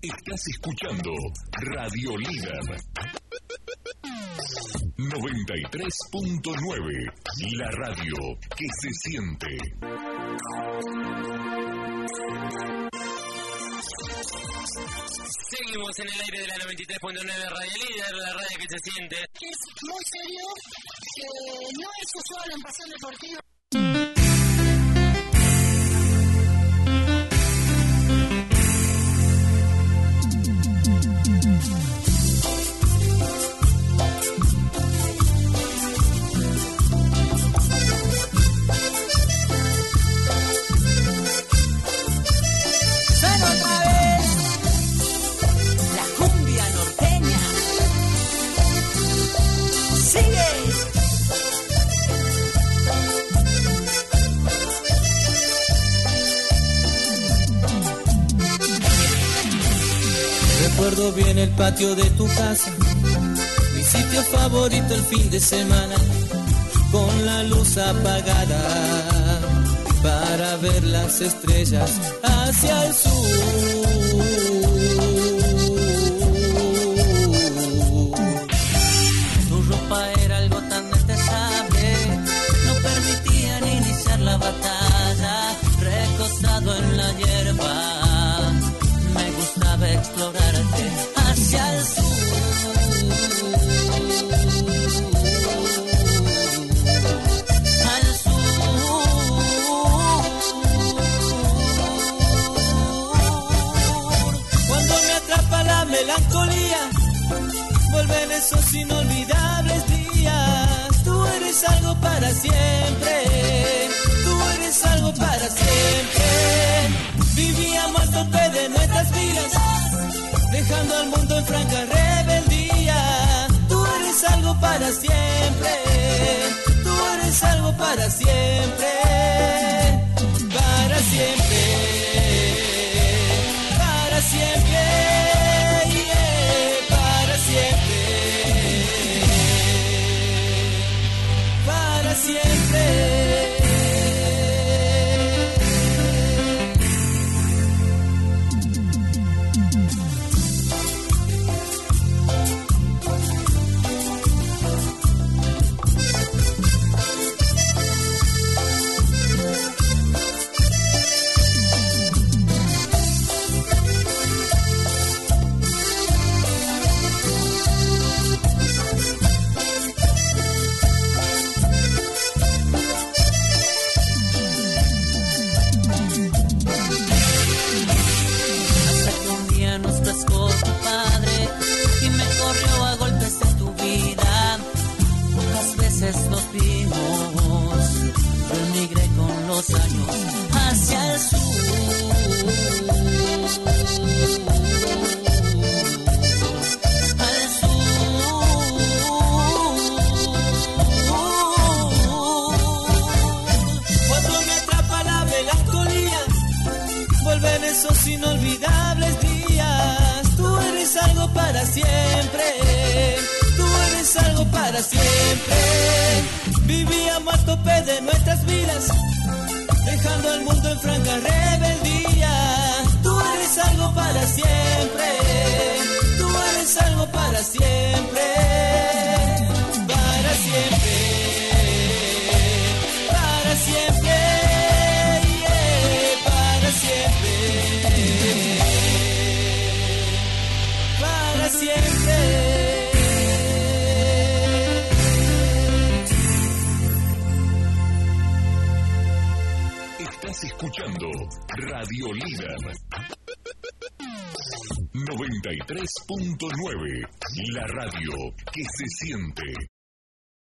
Estás escuchando Radio Líder 93.9, la radio que se siente. Seguimos en el aire de la 93.9 Radio Líder, la radio que se siente. Es muy serio, que no es usual en Pasión Deportiva. Recuerdo bien el patio de tu casa, mi sitio favorito el fin de semana, con la luz apagada para ver las estrellas hacia el sur. Tu ropa era algo tan detestable, no permitían iniciar la batalla, recostado en la hierba. Explorarte hacia el sur. Al sur. Cuando me atrapa la melancolía, vuelven esos inolvidables días. Tú eres algo para siempre. Tú eres algo para siempre. Vivíamos al tope de nuestras vidas, dejando al mundo en franca rebeldía. Tú eres algo para siempre. Tú eres algo para siempre. Para siempre. Para siempre. Yeah, para siempre. Para siempre. Nos vimos, yo emigré con los años hacia el sur. Al sur. Cuando me atrapa la melancolía, vuelven esos inolvidables días. Tú eres algo para siempre. Es algo para siempre. Vivíamos a tope de nuestras vidas, dejando al mundo en franca rebeldía. Tú eres algo para siempre. Tú eres algo para siempre. Para siempre. Para siempre. Yeah, para siempre. Para siempre. Escuchando Radio Líder 93.9, la radio que se siente.